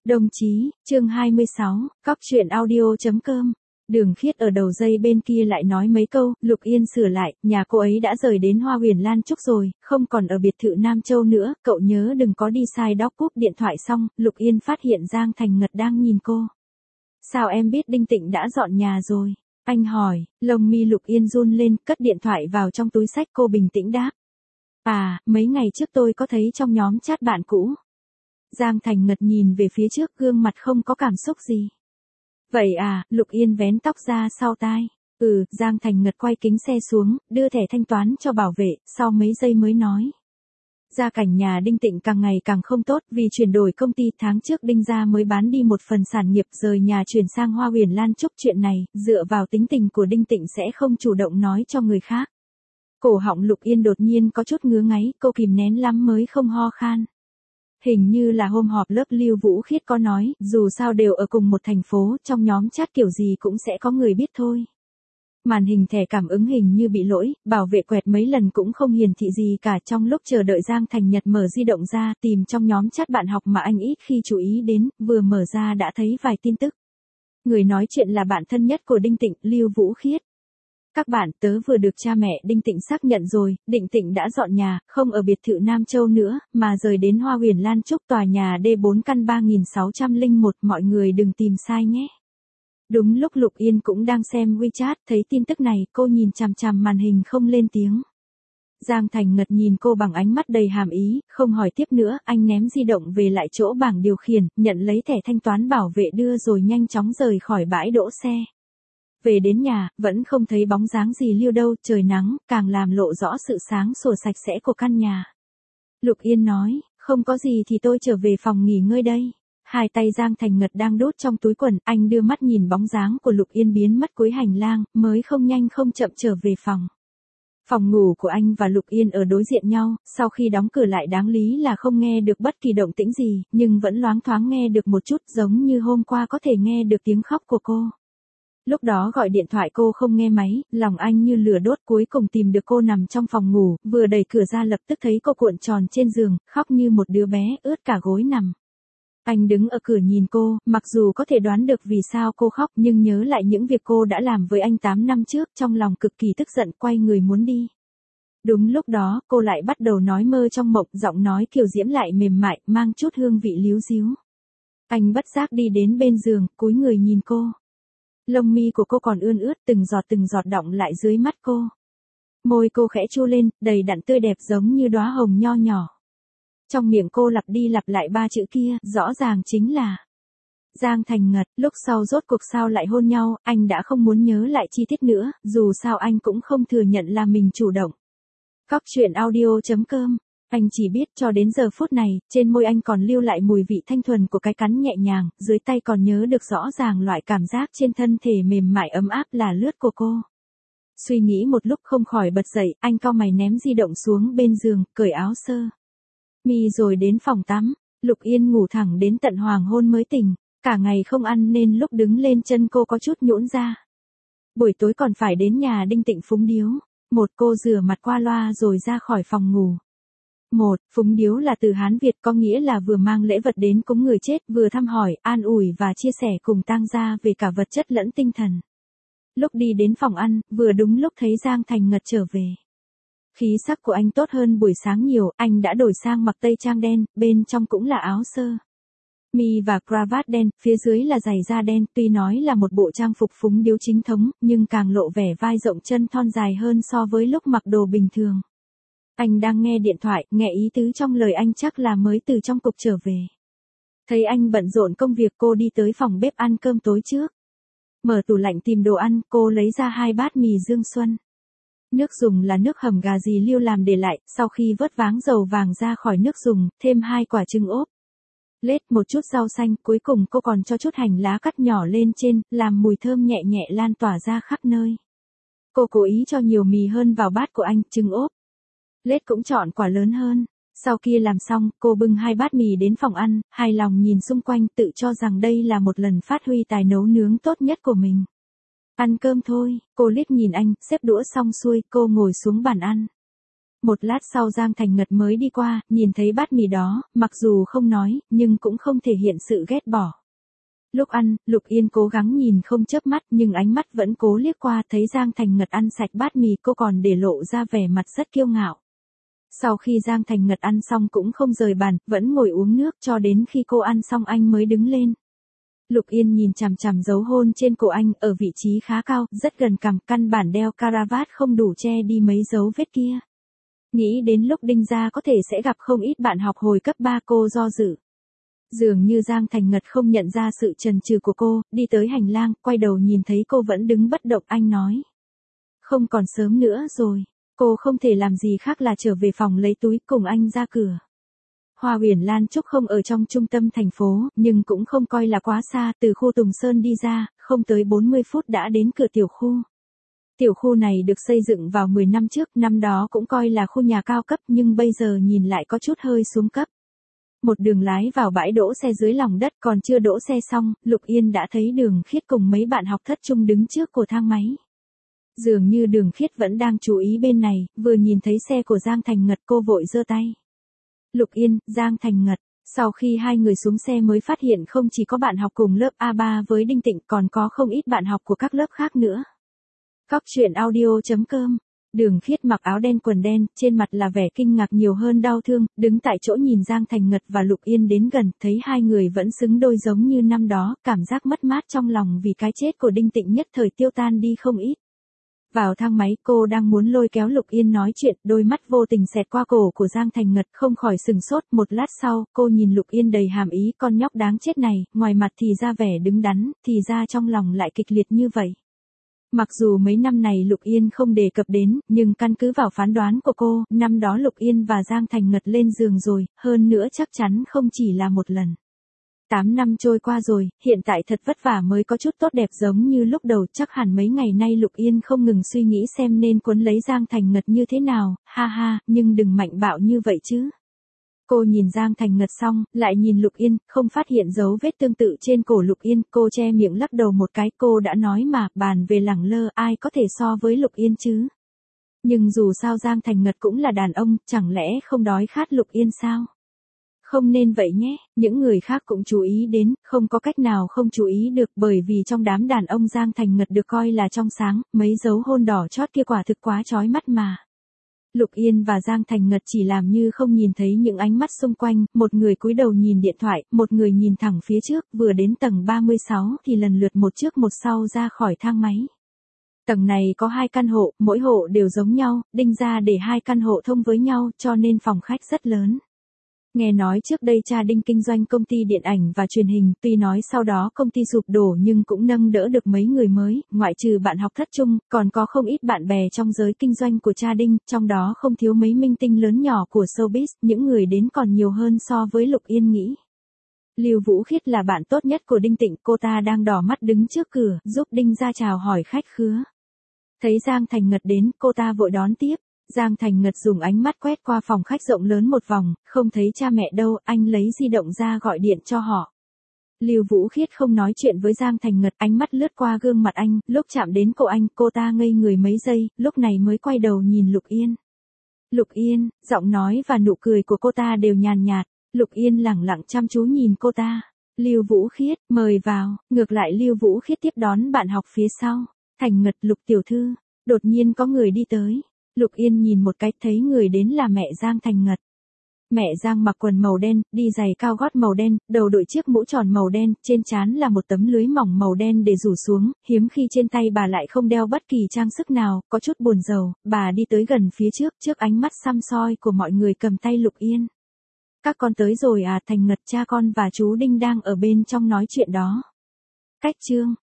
Đồng chí, chương 26, cóc truyện audio.com. Đường Khiết ở đầu dây bên kia lại nói mấy câu, Lục Yên sửa lại, nhà cô ấy đã rời đến Hoa Huyền Lan Trúc rồi, không còn ở biệt thự Nam Châu nữa, cậu nhớ đừng có đi sai đó. Cúp điện thoại xong, Lục Yên phát hiện Giang Thành Ngật đang nhìn cô. Sao em biết Đinh Tịnh đã dọn nhà rồi? Anh hỏi, lông mi Lục Yên run lên, cất điện thoại vào trong túi xách. Cô bình tĩnh đáp. À, mấy ngày trước tôi có thấy trong nhóm chat bạn cũ. Giang Thành Ngật nhìn về phía trước, gương mặt không có cảm xúc gì. Vậy à, Lục Yên vén tóc ra sau tai. Giang Thành Ngật quay kính xe xuống, đưa thẻ thanh toán cho bảo vệ, sau mấy giây mới nói. Gia cảnh nhà Đinh Tịnh càng ngày càng không tốt, vì chuyển đổi công ty. Tháng trước Đinh gia mới bán đi một phần sản nghiệp, rời nhà chuyển sang Hoa Huyền Lan Trúc. Chuyện này, dựa vào tính tình của Đinh Tịnh sẽ không chủ động nói cho người khác. Cổ họng Lục Yên đột nhiên có chút ngứa ngáy, cô kìm nén lắm mới không ho khan. Hình như là hôm họp lớp Lưu Vũ Khiết có nói, dù sao đều ở cùng một thành phố, trong nhóm chat kiểu gì cũng sẽ có người biết thôi. Màn hình thẻ cảm ứng hình như bị lỗi, bảo vệ quẹt mấy lần cũng không hiển thị gì cả. Trong lúc chờ đợi Giang Thành Nhật mở di động ra, tìm trong nhóm chat bạn học mà anh ít khi chú ý đến, vừa mở ra đã thấy vài tin tức. Người nói chuyện là bạn thân nhất của Đinh Tịnh, Lưu Vũ Khiết. Các bạn, tớ vừa được cha mẹ Đinh Tịnh xác nhận rồi, Đinh Tịnh đã dọn nhà, không ở biệt thự Nam Châu nữa, mà rời đến Hoa Huyền Lan Trúc, tòa nhà D4 căn 3601, mọi người đừng tìm sai nhé. Đúng lúc Lục Yên cũng đang xem WeChat, thấy tin tức này, cô nhìn chằm chằm màn hình không lên tiếng. Giang Thành Ngật nhìn cô bằng ánh mắt đầy hàm ý, không hỏi tiếp nữa, anh ném di động về lại chỗ bảng điều khiển, nhận lấy thẻ thanh toán bảo vệ đưa rồi nhanh chóng rời khỏi bãi đỗ xe. Về đến nhà, vẫn không thấy bóng dáng gì Lưu đâu, trời nắng, càng làm lộ rõ sự sáng sủa sạch sẽ của căn nhà. Lục Yên nói, không có gì thì tôi trở về phòng nghỉ ngơi đây. Hai tay Giang Thành Ngật đang đút trong túi quần, anh đưa mắt nhìn bóng dáng của Lục Yên biến mất cuối hành lang, mới không nhanh không chậm trở về phòng. Phòng ngủ của anh và Lục Yên ở đối diện nhau, sau khi đóng cửa lại đáng lý là không nghe được bất kỳ động tĩnh gì, nhưng vẫn loáng thoáng nghe được một chút, giống như hôm qua có thể nghe được tiếng khóc của cô. Lúc đó gọi điện thoại cô không nghe máy, lòng anh như lửa đốt, cuối cùng tìm được cô nằm trong phòng ngủ, vừa đẩy cửa ra lập tức thấy cô cuộn tròn trên giường, khóc như một đứa bé, ướt cả gối nằm. Anh đứng ở cửa nhìn cô, mặc dù có thể đoán được vì sao cô khóc nhưng nhớ lại những việc cô đã làm với anh 8 năm trước, trong lòng cực kỳ tức giận, quay người muốn đi. Đúng lúc đó, cô lại bắt đầu nói mơ trong mộng, giọng nói kiều diễm lại mềm mại, mang chút hương vị líu ríu. Anh bất giác đi đến bên giường, cúi người nhìn cô. Lông mi của cô còn ươn ướt, từng giọt đọng lại dưới mắt cô. Môi cô khẽ chu lên, đầy đặn tươi đẹp giống như đóa hồng nho nhỏ. Trong miệng cô lặp đi lặp lại ba chữ kia, rõ ràng chính là Giang Thành Ngật. Lúc sau rốt cuộc sao lại hôn nhau, anh đã không muốn nhớ lại chi tiết nữa, dù sao anh cũng không thừa nhận là mình chủ động. Cóc truyện audio.com. Anh chỉ biết cho đến giờ phút này, trên môi anh còn lưu lại mùi vị thanh thuần của cái cắn nhẹ nhàng, dưới tay còn nhớ được rõ ràng loại cảm giác trên thân thể mềm mại ấm áp là lướt của cô. Suy nghĩ một lúc không khỏi bật dậy, anh cau mày ném di động xuống bên giường, cởi áo sơ mi rồi đến phòng tắm. Lục Yên ngủ thẳng đến tận hoàng hôn mới tỉnh, cả ngày không ăn nên lúc đứng lên chân cô có chút nhũn ra. Buổi tối còn phải đến nhà Đinh Tịnh phúng điếu. Cô rửa mặt qua loa rồi ra khỏi phòng ngủ. Phúng điếu là từ Hán Việt, có nghĩa là vừa mang lễ vật đến cúng người chết, vừa thăm hỏi, an ủi và chia sẻ cùng tang gia về cả vật chất lẫn tinh thần. Lúc đi đến phòng ăn, vừa đúng lúc thấy Giang Thành Ngật trở về. Khí sắc của anh tốt hơn buổi sáng nhiều, anh đã đổi sang mặc tây trang đen, bên trong cũng là áo sơ mi và cravat đen, phía dưới là giày da đen, tuy nói là một bộ trang phục phúng điếu chính thống, nhưng càng lộ vẻ vai rộng chân thon dài hơn so với lúc mặc đồ bình thường. Anh đang nghe điện thoại, nghe ý tứ trong lời anh chắc là mới từ trong cục trở về. Thấy anh bận rộn công việc, cô đi tới phòng bếp ăn cơm tối trước. Mở tủ lạnh tìm đồ ăn, cô lấy ra 2 bát mì Dương Xuân. Nước dùng là nước hầm gà dì Lưu làm để lại, sau khi vớt váng dầu vàng ra khỏi nước dùng, thêm 2 quả trứng ốp. Lết một chút rau xanh, cuối cùng cô còn cho chút hành lá cắt nhỏ lên trên, làm mùi thơm nhẹ nhẹ lan tỏa ra khắp nơi. Cô cố ý cho nhiều mì hơn vào bát của anh, trứng ốp. Lết cũng chọn quả lớn hơn. Sau khi làm xong, cô bưng 2 bát mì đến phòng ăn, hài lòng nhìn xung quanh, tự cho rằng đây là một lần phát huy tài nấu nướng tốt nhất của mình. Ăn cơm thôi, cô liếc nhìn anh, xếp đũa xong xuôi, cô ngồi xuống bàn ăn. Một lát sau Giang Thành Ngật mới đi qua, nhìn thấy bát mì đó, mặc dù không nói, nhưng cũng không thể hiện sự ghét bỏ. Lúc ăn, Lục Yên cố gắng nhìn không chớp mắt nhưng ánh mắt vẫn cố liếc qua, thấy Giang Thành Ngật ăn sạch bát mì, cô còn để lộ ra vẻ mặt rất kiêu ngạo. Sau khi Giang Thành Ngật ăn xong cũng không rời bàn, vẫn ngồi uống nước cho đến khi cô ăn xong anh mới đứng lên. Lục Yên nhìn chằm chằm dấu hôn trên cổ anh, ở vị trí khá cao, rất gần cằm, căn bản đeo caravat không đủ che đi mấy dấu vết kia. Nghĩ đến lúc Đinh gia có thể sẽ gặp không ít bạn học hồi cấp 3, cô do dự. Dường như Giang Thành Ngật không nhận ra sự chần chừ của cô, đi tới hành lang, quay đầu nhìn thấy cô vẫn đứng bất động, anh nói. Không còn sớm nữa rồi, cô không thể làm gì khác là trở về phòng lấy túi cùng anh ra cửa. Hoa Huyền Lan Trúc không ở trong trung tâm thành phố, nhưng cũng không coi là quá xa, từ khu Tùng Sơn đi ra, không tới 40 phút đã đến cửa tiểu khu. Tiểu khu này được xây dựng vào 10 năm trước, năm đó cũng coi là khu nhà cao cấp nhưng bây giờ nhìn lại có chút hơi xuống cấp. Một đường lái vào bãi đỗ xe dưới lòng đất, còn chưa đỗ xe xong, Lục Yên đã thấy Đường Khiết cùng mấy bạn học thất trung đứng trước của thang máy. Dường như Đường Khiết vẫn đang chú ý bên này, vừa nhìn thấy xe của Giang Thành Ngật cô vội giơ tay. Lục Yên, Giang Thành Ngật. Sau khi hai người xuống xe mới phát hiện không chỉ có bạn học cùng lớp A3 với Đinh Tịnh, còn có không ít bạn học của các lớp khác nữa. Cóc truyện audio.com. Đường Khiết mặc áo đen quần đen, trên mặt là vẻ kinh ngạc nhiều hơn đau thương, đứng tại chỗ nhìn Giang Thành Ngật và Lục Yên đến gần, thấy hai người vẫn xứng đôi giống như năm đó, cảm giác mất mát trong lòng vì cái chết của Đinh Tịnh nhất thời tiêu tan đi không ít. Vào thang máy, cô đang muốn lôi kéo Lục Yên nói chuyện, đôi mắt vô tình xẹt qua cổ của Giang Thành Ngật, không khỏi sừng sốt. Một lát sau, cô nhìn Lục Yên đầy hàm ý, con nhóc đáng chết này, ngoài mặt thì ra vẻ đứng đắn, thì ra trong lòng lại kịch liệt như vậy. Mặc dù mấy năm này Lục Yên không đề cập đến, nhưng căn cứ vào phán đoán của cô, năm đó Lục Yên và Giang Thành Ngật lên giường rồi, hơn nữa chắc chắn không chỉ là một lần. 8 năm trôi qua rồi, hiện tại thật vất vả mới có chút tốt đẹp giống như lúc đầu, chắc hẳn mấy ngày nay Lục Yên không ngừng suy nghĩ xem nên cuốn lấy Giang Thành Ngật như thế nào, ha ha, nhưng đừng mạnh bạo như vậy chứ. Cô nhìn Giang Thành Ngật xong, lại nhìn Lục Yên, không phát hiện dấu vết tương tự trên cổ Lục Yên, cô che miệng lắc đầu một cái, cô đã nói mà, bàn về lẳng lơ, ai có thể so với Lục Yên chứ. Nhưng dù sao Giang Thành Ngật cũng là đàn ông, chẳng lẽ không đói khát Lục Yên sao? Không nên vậy nhé, những người khác cũng chú ý đến, không có cách nào không chú ý được, bởi vì trong đám đàn ông Giang Thành Ngật được coi là trong sáng, mấy dấu hôn đỏ chót kia quả thực quá chói mắt mà. Lục Yên và Giang Thành Ngật chỉ làm như không nhìn thấy những ánh mắt xung quanh, một người cúi đầu nhìn điện thoại, một người nhìn thẳng phía trước, vừa đến tầng 36 thì lần lượt một trước một sau ra khỏi thang máy. Tầng này có 2 căn hộ, mỗi hộ đều giống nhau, Đinh gia để 2 căn hộ thông với nhau, cho nên phòng khách rất lớn. Nghe nói trước đây cha Đinh kinh doanh công ty điện ảnh và truyền hình, tuy nói sau đó công ty sụp đổ nhưng cũng nâng đỡ được mấy người mới, ngoại trừ bạn học thất trung, còn có không ít bạn bè trong giới kinh doanh của cha Đinh, trong đó không thiếu mấy minh tinh lớn nhỏ của showbiz, những người đến còn nhiều hơn so với Lục Yên nghĩ. Lưu Vũ Khiết là bạn tốt nhất của Đinh Tịnh, cô ta đang đỏ mắt đứng trước cửa, giúp Đinh ra chào hỏi khách khứa. Thấy Giang Thành Ngật đến, cô ta vội đón tiếp. Giang Thành Ngật dùng ánh mắt quét qua phòng khách rộng lớn một vòng, không thấy cha mẹ đâu, anh lấy di động ra gọi điện cho họ. Lưu Vũ Khiết không nói chuyện với Giang Thành Ngật, ánh mắt lướt qua gương mặt anh, lúc chạm đến cổ anh, cô ta ngây người mấy giây, lúc này mới quay đầu nhìn Lục Yên. Lục Yên, giọng nói và nụ cười của cô ta đều nhàn nhạt, Lục Yên lẳng lặng chăm chú nhìn cô ta. Lưu Vũ Khiết, mời vào, ngược lại Lưu Vũ Khiết tiếp đón bạn học phía sau. Thành Ngật, Lục tiểu thư, đột nhiên có người đi tới. Lục Yên nhìn một cái, thấy người đến là mẹ Giang Thành Ngật. Mẹ Giang mặc quần màu đen, đi giày cao gót màu đen, đầu đội chiếc mũ tròn màu đen, trên trán là một tấm lưới mỏng màu đen để rủ xuống, hiếm khi trên tay bà lại không đeo bất kỳ trang sức nào, có chút buồn rầu, bà đi tới gần phía trước ánh mắt săm soi của mọi người cầm tay Lục Yên. Các con tới rồi à? Thành Ngật, cha con và chú Đinh đang ở bên trong nói chuyện đó. Cách chương